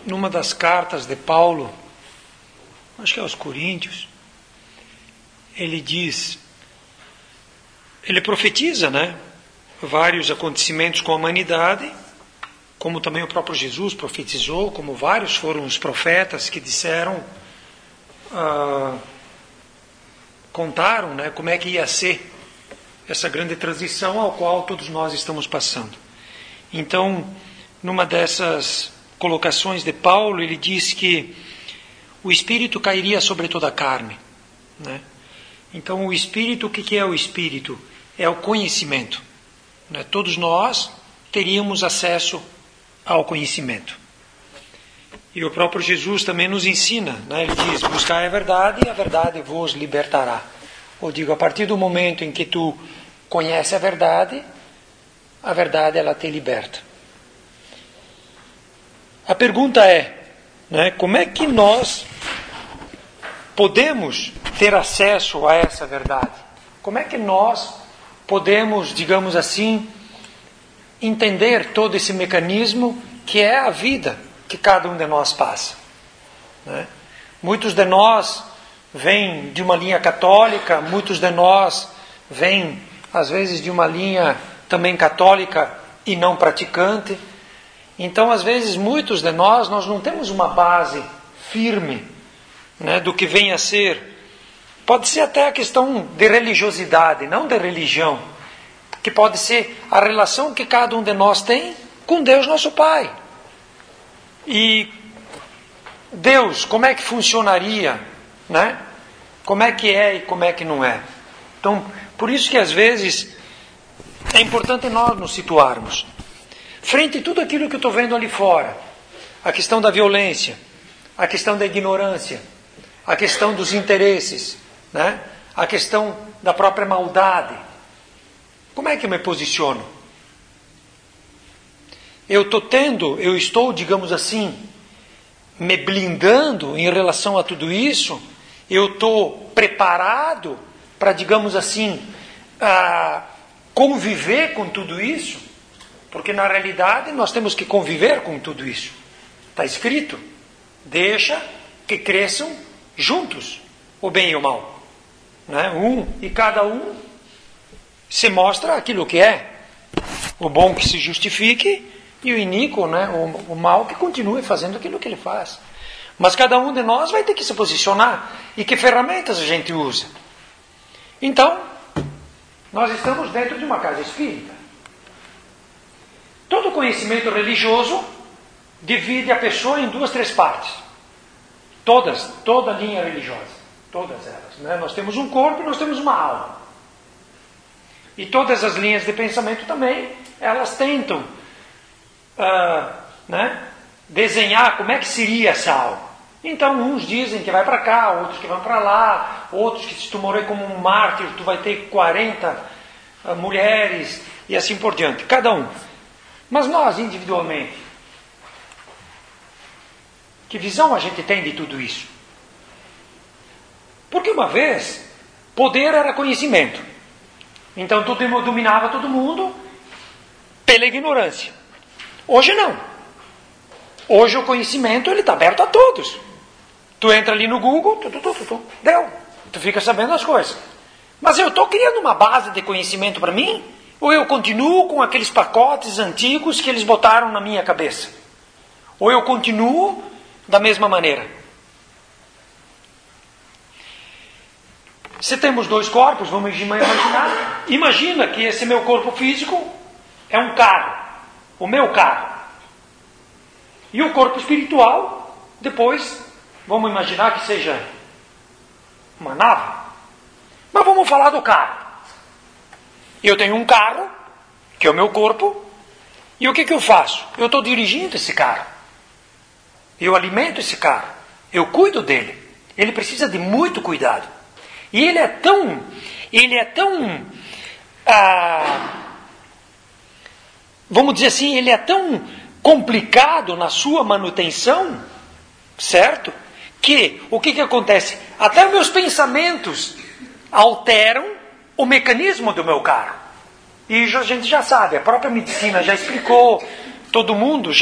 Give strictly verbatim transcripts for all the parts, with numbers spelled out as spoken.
numa das cartas de Paulo, acho que é aos Coríntios, ele diz, ele profetiza, né, vários acontecimentos com a humanidade, como também o próprio Jesus profetizou, como vários foram os profetas que disseram, ah, contaram, né, como é que ia ser essa grande transição ao qual todos nós estamos passando. Então, numa dessas colocações de Paulo, ele diz que o Espírito cairia sobre toda a carne, né? Então, o Espírito, o que é o Espírito? É o conhecimento, né? Todos nós teríamos acesso ao conhecimento. E o próprio Jesus também nos ensina, né? Ele diz, buscai a verdade e a verdade vos libertará. Ou digo, a partir do momento em que tu conhece a verdade, a verdade ela te liberta. A pergunta é, né, como é que nós podemos ter acesso a essa verdade? Como é que nós podemos, digamos assim, entender todo esse mecanismo que é a vida que cada um de nós passa, né? Muitos de nós vêm de uma linha católica, muitos de nós vêm, às vezes, de uma linha também católica e não praticante. Então, às vezes, muitos de nós, nós não temos uma base firme, né, do que vem a ser. Pode ser até a questão de religiosidade, não de religião, que pode ser a relação que cada um de nós tem com Deus, nosso Pai. E Deus, como é que funcionaria, né? Como é que é e como é que não é. Então, por isso que às vezes é importante nós nos situarmos. Frente a tudo aquilo que eu estou vendo ali fora, a questão da violência, a questão da ignorância, a questão dos interesses, né? A questão da própria maldade. Como é que eu me posiciono? Eu estou tendo, eu estou, digamos assim, me blindando em relação a tudo isso? Eu estou preparado para, digamos assim, a conviver com tudo isso? Porque na realidade nós temos que conviver com tudo isso. Está escrito, deixa que cresçam juntos o bem e o mal, né? Um e cada um se mostra aquilo que é. O bom que se justifique e o iníquo, né? o, o mal que continue fazendo aquilo que ele faz. Mas cada um de nós vai ter que se posicionar. E que ferramentas a gente usa? Então, nós estamos dentro de uma casa espírita. Todo conhecimento religioso divide a pessoa em duas, três partes. Todas, toda linha religiosa. Todas elas. Né? Nós temos um corpo e nós temos uma alma. E todas as linhas de pensamento também, elas tentam uh, né, desenhar como é que seria essa alma. Então, uns dizem que vai para cá, outros que vão para lá, outros que se tu morrer como um mártir, tu vai ter quarenta uh, mulheres, e assim por diante. Cada um. Mas nós, individualmente, que visão a gente tem de tudo isso? Porque uma vez, poder era conhecimento. Então, tu dominava todo mundo pela ignorância. Hoje não. Hoje o conhecimento ele está aberto a todos. Tu entra ali no Google, tu, tu, tu, tu, tu, deu. Tu fica sabendo as coisas. Mas eu estou criando uma base de conhecimento para mim? Ou eu continuo com aqueles pacotes antigos que eles botaram na minha cabeça? Ou eu continuo da mesma maneira? Se temos dois corpos, vamos imaginar. Imagina que esse meu corpo físico é um carro. O meu carro. E o corpo espiritual, depois, vamos imaginar que seja uma nave. Mas vamos falar do carro. Eu tenho um carro, que é o meu corpo, e o que, que eu faço? Eu estou dirigindo esse carro. Eu alimento esse carro. Eu cuido dele. Ele precisa de muito cuidado. E ele é tão, ele é tão, ah, vamos dizer assim, ele é tão complicado na sua manutenção, certo? Que o que, que acontece? Até meus pensamentos alteram o mecanismo do meu carro. E a gente já sabe, a própria medicina já explicou, todo mundo já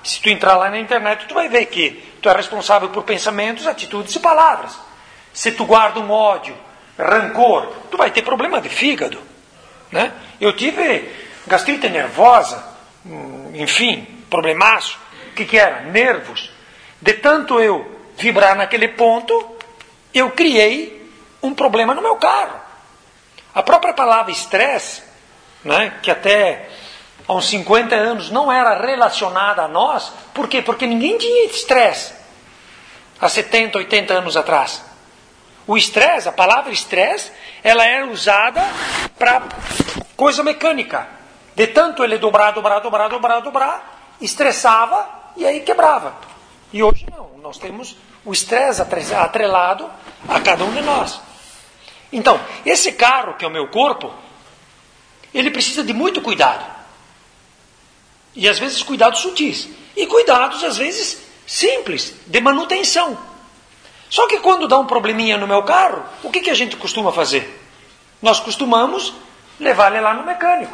se tu entrar lá na internet, tu vai ver que tu é responsável por pensamentos, atitudes e palavras. Se tu guarda um ódio, rancor, tu vai ter problema de fígado, né? Eu tive gastrite nervosa, enfim, problemaço. O que que era? Nervos. De tanto eu vibrar naquele ponto, eu criei um problema no meu carro. A própria palavra estresse, né, que até há uns cinquenta anos não era relacionada a nós, por quê? Porque ninguém tinha estresse há setenta, oitenta anos atrás. O estresse, a palavra estresse, ela era usada para coisa mecânica. De tanto ele dobrar, dobrar, dobrar, dobrar, dobrar, estressava e aí quebrava. E hoje não, nós temos o estresse atrelado a cada um de nós. Então, esse carro que é o meu corpo, ele precisa de muito cuidado. E às vezes cuidados sutis. E cuidados às vezes simples, de manutenção. Só que quando dá um probleminha no meu carro, o que, que a gente costuma fazer? Nós costumamos levar ele lá no mecânico.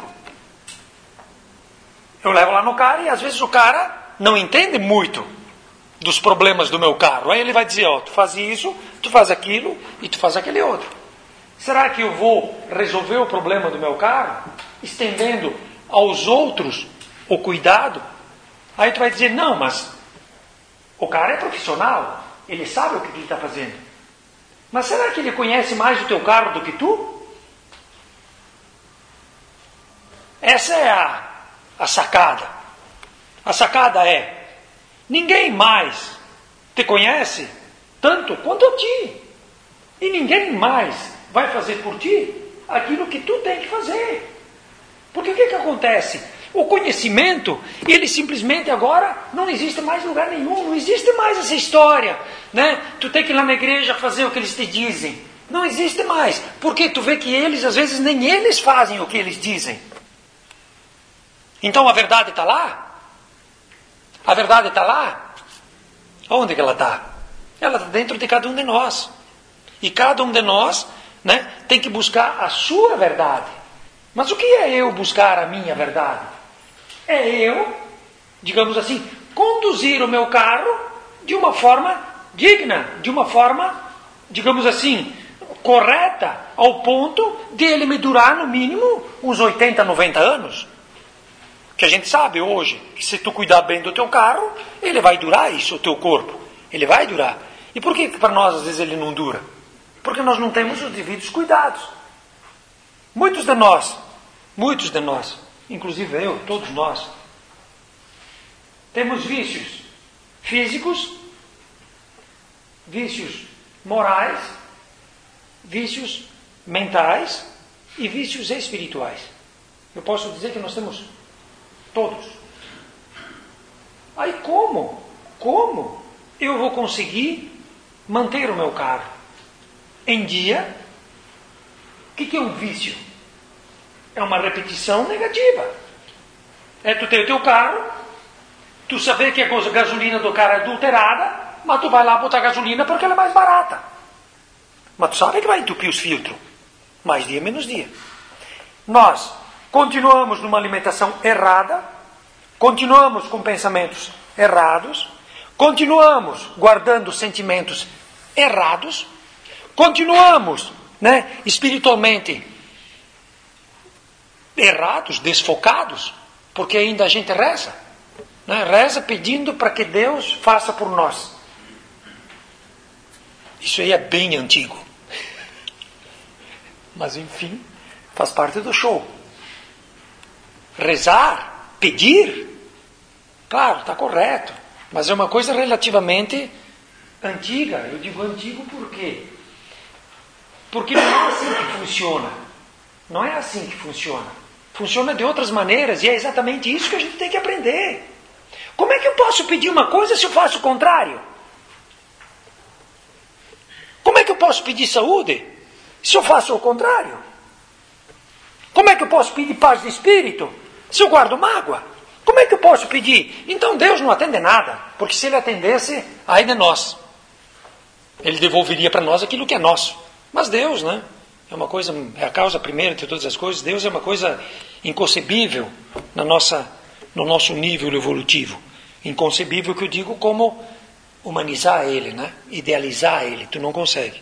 Eu levo lá no cara e às vezes o cara não entende muito dos problemas do meu carro. Aí ele vai dizer, ó, tu faz isso, tu faz aquilo e tu faz aquele outro. Será que eu vou resolver o problema do meu carro estendendo aos outros o cuidado? Aí tu vai dizer, não, mas o cara é profissional, ele sabe o que ele está fazendo. Mas será que ele conhece mais o teu carro do que tu? Essa é a, a sacada. A sacada é, ninguém mais te conhece tanto quanto a ti. E ninguém mais vai fazer por ti aquilo que tu tem que fazer. Porque o que, que acontece? O conhecimento, ele simplesmente agora não existe mais em lugar nenhum, não existe mais essa história, né? Tu tem que ir lá na igreja fazer o que eles te dizem. Não existe mais. Porque tu vê que eles, às vezes, nem eles fazem o que eles dizem. Então a verdade está lá? A verdade está lá? Onde que ela está? Ela está dentro de cada um de nós. E cada um de nós, né, tem que buscar a sua verdade. Mas o que é eu buscar a minha verdade? É eu, digamos assim, conduzir o meu carro de uma forma digna, de uma forma, digamos assim, correta, ao ponto de ele me durar no mínimo uns oitenta, noventa anos. Que a gente sabe hoje, que se tu cuidar bem do teu carro, ele vai durar isso, o teu corpo. Ele vai durar. E por que para nós às vezes ele não dura? Porque nós não temos os devidos cuidados. Muitos de nós, muitos de nós, inclusive eu, todos nós, temos vícios físicos, vícios morais, vícios mentais e vícios espirituais. Eu posso dizer que nós temos todos. Aí como? Como eu vou conseguir manter o meu carro em dia? O que, que é um vício? É uma repetição negativa. É tu ter o teu carro, tu saber que a gasolina do cara é adulterada, mas tu vai lá botar gasolina porque ela é mais barata. Mas tu sabe que vai entupir os filtros. Mais dia, menos dia. Nós continuamos numa alimentação errada, continuamos com pensamentos errados, continuamos guardando sentimentos errados, continuamos, né, espiritualmente errados, desfocados, porque ainda a gente reza, né, reza pedindo para que Deus faça por nós. Isso aí é bem antigo. Mas enfim, faz parte do show. Rezar, pedir, claro, está correto, mas é uma coisa relativamente antiga. Eu digo antigo por quê? Porque não é assim que funciona. Não é assim que funciona. Funciona de outras maneiras e é exatamente isso que a gente tem que aprender. Como é que eu posso pedir uma coisa se eu faço o contrário? Como é que eu posso pedir saúde se eu faço o contrário? Como é que eu posso pedir paz de espírito se eu guardo mágoa? Como é que eu posso pedir? Então Deus não atende nada, porque se Ele atendesse, aí de nós. Ele devolveria para nós aquilo que é nosso. Mas Deus, né? É uma coisa, é a causa primeira de todas as coisas. Deus é uma coisa inconcebível na nossa, no nosso nível evolutivo. Inconcebível que eu digo como humanizar ele, né? Idealizar ele, tu não consegue.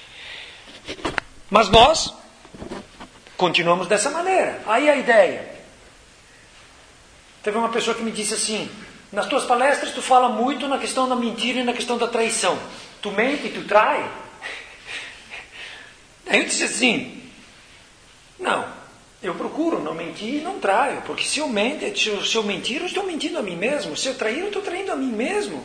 Mas nós continuamos dessa maneira. Aí a ideia. Teve uma pessoa que me disse assim, nas tuas palestras tu fala muito na questão da mentira e na questão da traição. Tu mente e tu trai? Aí eu disse assim, não, eu procuro não mentir e não traio, porque se eu, mente, se eu, se eu mentir, eu estou mentindo a mim mesmo, se eu trair, eu estou traindo a mim mesmo.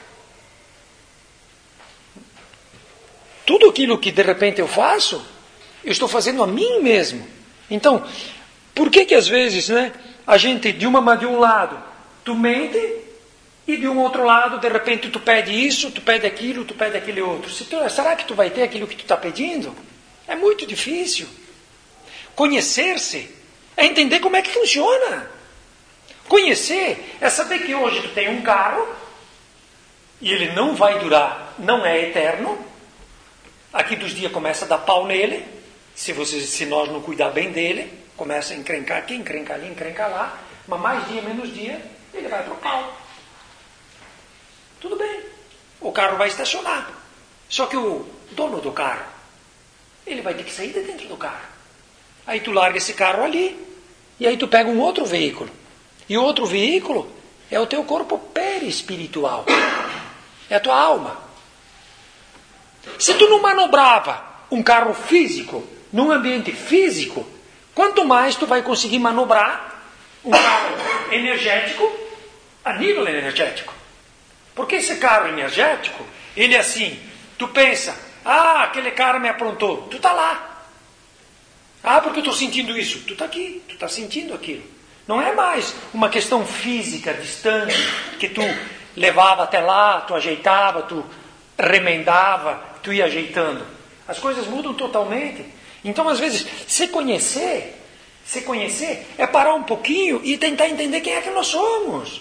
Tudo aquilo que de repente eu faço, eu estou fazendo a mim mesmo. Então, por que que às vezes, né, a gente de, uma, de um lado, tu mente, e de um outro lado, de repente tu pede isso, tu pede aquilo, tu pede aquele outro. Se tu, será que tu vai ter aquilo que tu está pedindo? É muito difícil. Conhecer-se é entender como é que funciona. Conhecer é saber que hoje tu tem um carro e ele não vai durar, não é eterno. Aqui dos dias começa a dar pau nele, se, você, se nós não cuidar bem dele, começa a encrencar aqui, encrencar ali, encrencar lá, mas mais dia, menos dia, ele vai para o pau. Tudo bem, o carro vai estacionar. Só que o dono do carro, ele vai ter que sair de dentro do carro. Aí tu larga esse carro ali, e aí tu pega um outro veículo. E o outro veículo é o teu corpo perispiritual. É a tua alma. Se tu não manobrava um carro físico, num ambiente físico, quanto mais tu vai conseguir manobrar um carro energético a nível energético. Porque esse carro energético, ele é assim, tu pensa, ah, aquele cara me aprontou, tu está lá. Ah, porque eu estou sentindo isso, tu está aqui, tu está sentindo aquilo. Não é mais uma questão física, distante, que tu levava até lá, tu ajeitava, tu remendava, tu ia ajeitando. As coisas mudam totalmente. Então, às vezes, se conhecer, se conhecer é parar um pouquinho e tentar entender quem é que nós somos.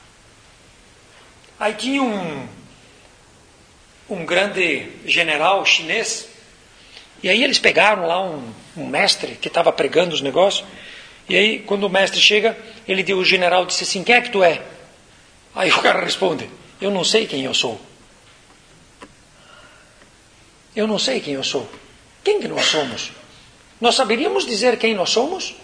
Aí tinha um, um grande general chinês, e aí eles pegaram lá um, um mestre que estava pregando os negócios, e aí quando o mestre chega, ele deu, o general disse assim, quem é que tu é? Aí o cara responde, eu não sei quem eu sou. Eu não sei quem eu sou. Quem que nós somos? Nós saberíamos dizer quem nós somos?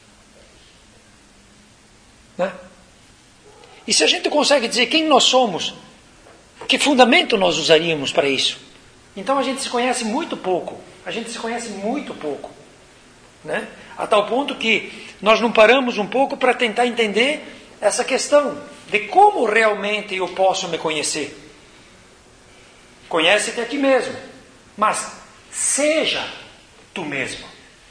Né? E se a gente consegue dizer quem nós somos, que fundamento nós usaríamos para isso? Então a gente se conhece muito pouco. A gente se conhece muito pouco. Né? A tal ponto que nós não paramos um pouco para tentar entender essa questão de como realmente eu posso me conhecer. Conhece-te a ti mesmo, mas seja tu mesmo.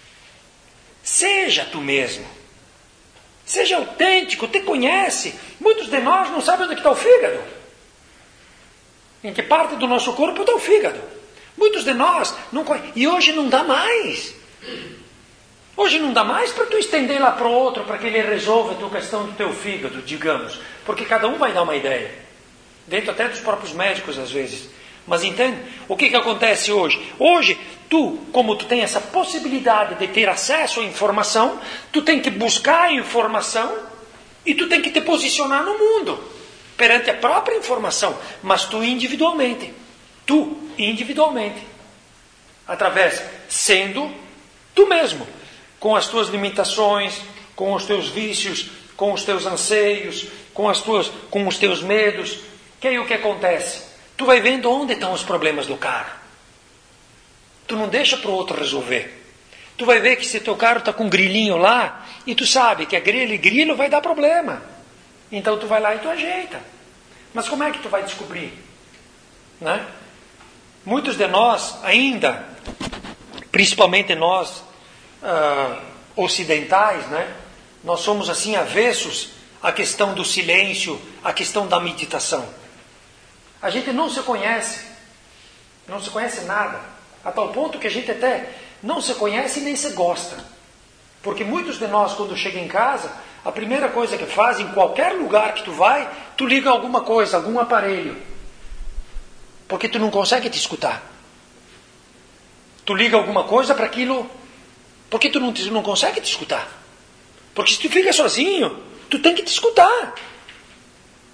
Seja tu mesmo. Seja autêntico, te conhece. Muitos de nós não sabem onde está o fígado. Em que parte do nosso corpo está o fígado. Muitos de nós não conhecem. E hoje não dá mais. Hoje não dá mais para tu estender lá para o outro, para que ele resolva a tua questão do teu fígado, digamos. Porque cada um vai dar uma ideia. Dentro até dos próprios médicos, às vezes. Mas entende? O que, que acontece hoje? Hoje, tu, como tu tem essa possibilidade de ter acesso à informação, tu tem que buscar a informação e tu tem que te posicionar no mundo, perante a própria informação, mas tu individualmente. Tu, individualmente. Através, sendo tu mesmo, com as tuas limitações, com os teus vícios, com os teus anseios, com, as tuas, com os teus medos. Que aí o que acontece? Tu vai vendo onde estão os problemas do carro. Tu não deixa para o outro resolver. Tu vai ver que se teu carro está com um grilinho lá, e tu sabe que a grelha e grilo vai dar problema. Então tu vai lá e tu ajeita. Mas como é que tu vai descobrir? Né? Muitos de nós ainda, principalmente nós ah, ocidentais, né? Nós somos assim avessos à questão do silêncio, à questão da meditação. A gente não se conhece, não se conhece nada, a tal ponto que a gente até não se conhece e nem se gosta. Porque muitos de nós, quando chegam em casa, a primeira coisa que faz, em qualquer lugar que tu vai, tu liga alguma coisa, algum aparelho. Porque tu não consegue te escutar. Tu liga alguma coisa para aquilo, porque tu não, tu não consegue te escutar. Porque se tu fica sozinho, tu tem que te escutar.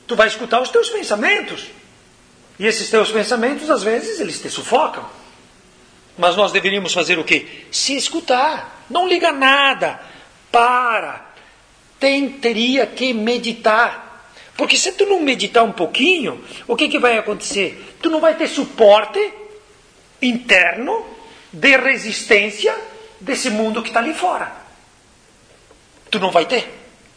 Tu vai escutar os teus pensamentos. E esses teus pensamentos, às vezes, eles te sufocam. Mas nós deveríamos fazer o quê? Se escutar. Não liga nada. Para. Tem, teria que meditar. Porque se tu não meditar um pouquinho, o que, que vai acontecer? Tu não vai ter suporte interno de resistência desse mundo que está ali fora. Tu não vai ter.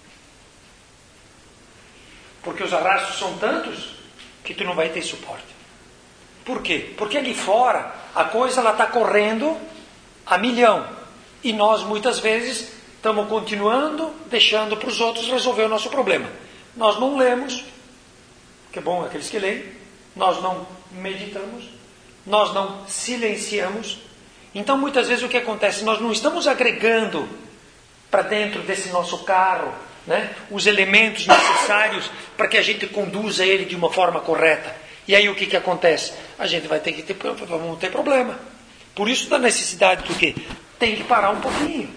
Porque os arrastos são tantos que tu não vai ter suporte. Por quê? Porque ali fora a coisa está correndo a milhão. E nós muitas vezes estamos continuando deixando para os outros resolver o nosso problema. Nós não lemos, que é bom aqueles que leem, nós não meditamos, nós não silenciamos. Então muitas vezes o que acontece? Nós não estamos agregando para dentro desse nosso carro, né, os elementos necessários para que a gente conduza ele de uma forma correta. E aí o que, que acontece? A gente vai ter que ter, vamos ter problema. Por isso da necessidade do quê? Tem que parar um pouquinho.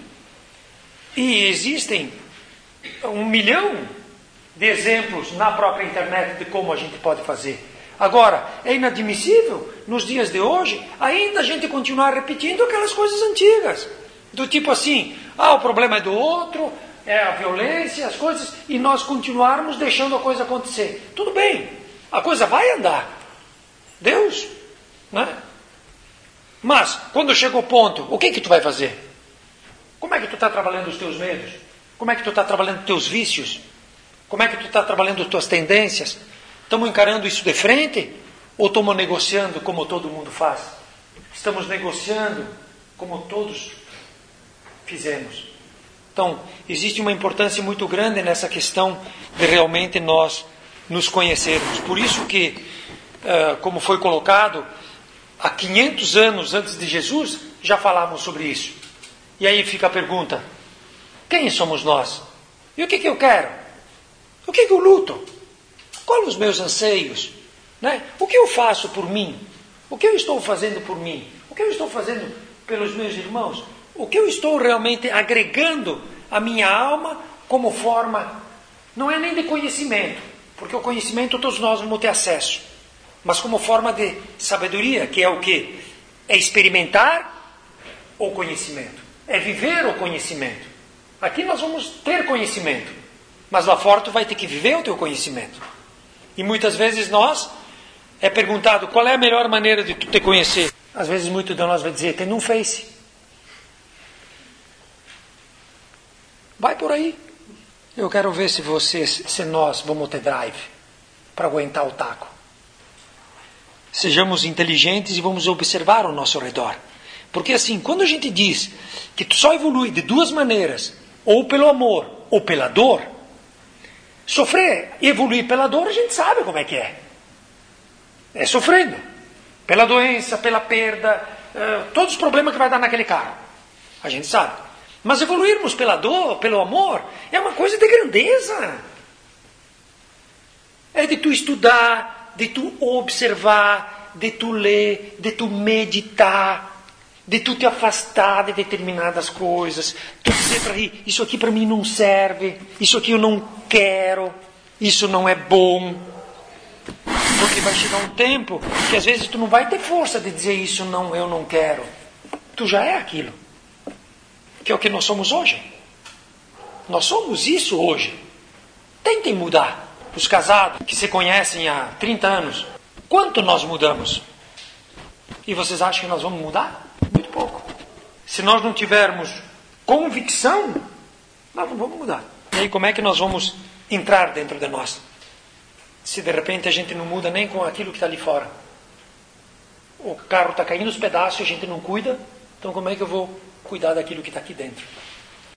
E existem um milhão de exemplos na própria internet de como a gente pode fazer. Agora, é inadmissível, nos dias de hoje, ainda a gente continuar repetindo aquelas coisas antigas. Do tipo assim, ah, o problema é do outro, é a violência, as coisas, e nós continuarmos deixando a coisa acontecer. Tudo bem, a coisa vai andar. Deus, né? Mas, quando chega o ponto, o que que tu vai fazer? Como é que tu está trabalhando os teus medos? Como é que tu está trabalhando os teus vícios? Como é que tu está trabalhando as tuas tendências? Estamos encarando isso de frente? Ou estamos negociando como todo mundo faz? Estamos negociando como todos fizemos. Então, existe uma importância muito grande nessa questão de realmente nós nos conhecermos. Por isso que, como foi colocado, há quinhentos anos antes de Jesus, já falávamos sobre isso. E aí fica a pergunta, quem somos nós? E o que, que eu quero? O que, que eu luto? Quais os meus anseios? Né? O que eu faço por mim? O que eu estou fazendo por mim? O que eu estou fazendo pelos meus irmãos? O que eu estou realmente agregando à minha alma como forma, não é nem de conhecimento, porque o conhecimento todos nós vamos ter acesso, mas como forma de sabedoria, que é o quê? É experimentar o conhecimento, é viver o conhecimento. Aqui nós vamos ter conhecimento, mas lá fora tu vai ter que viver o teu conhecimento. E muitas vezes nós, é perguntado qual é a melhor maneira de tu te conhecer. Às vezes muito de nós vai dizer, tem um Face. Vai por aí. Eu quero ver se vocês, se nós vamos ter drive para aguentar o taco. Sejamos inteligentes e vamos observar ao nosso redor. Porque assim, quando a gente diz que tu só evolui de duas maneiras, ou pelo amor, ou pela dor, sofrer e evoluir pela dor, a gente sabe como é que é. É sofrendo. Pela doença, pela perda, uh, todos os problemas que vai dar naquele carro. A gente sabe. Mas evoluirmos pela dor, pelo amor, é uma coisa de grandeza. É de tu estudar, de tu observar, de tu ler, de tu meditar, de tu te afastar de determinadas coisas, tu dizer para ti, isso aqui para mim não serve, isso aqui eu não quero, isso não é bom. Porque vai chegar um tempo que às vezes tu não vai ter força de dizer isso não, eu não quero. Tu já é aquilo. Que é o que nós somos hoje. Nós somos isso hoje. Tentem mudar. Os casados que se conhecem há trinta anos, quanto nós mudamos? E vocês acham que nós vamos mudar? Muito pouco. Se nós não tivermos convicção, nós não vamos mudar. E aí como é que nós vamos entrar dentro de nós? Se de repente a gente não muda nem com aquilo que está ali fora. O carro está caindo aos pedaços e a gente não cuida, então como é que eu vou cuidar daquilo que está aqui dentro?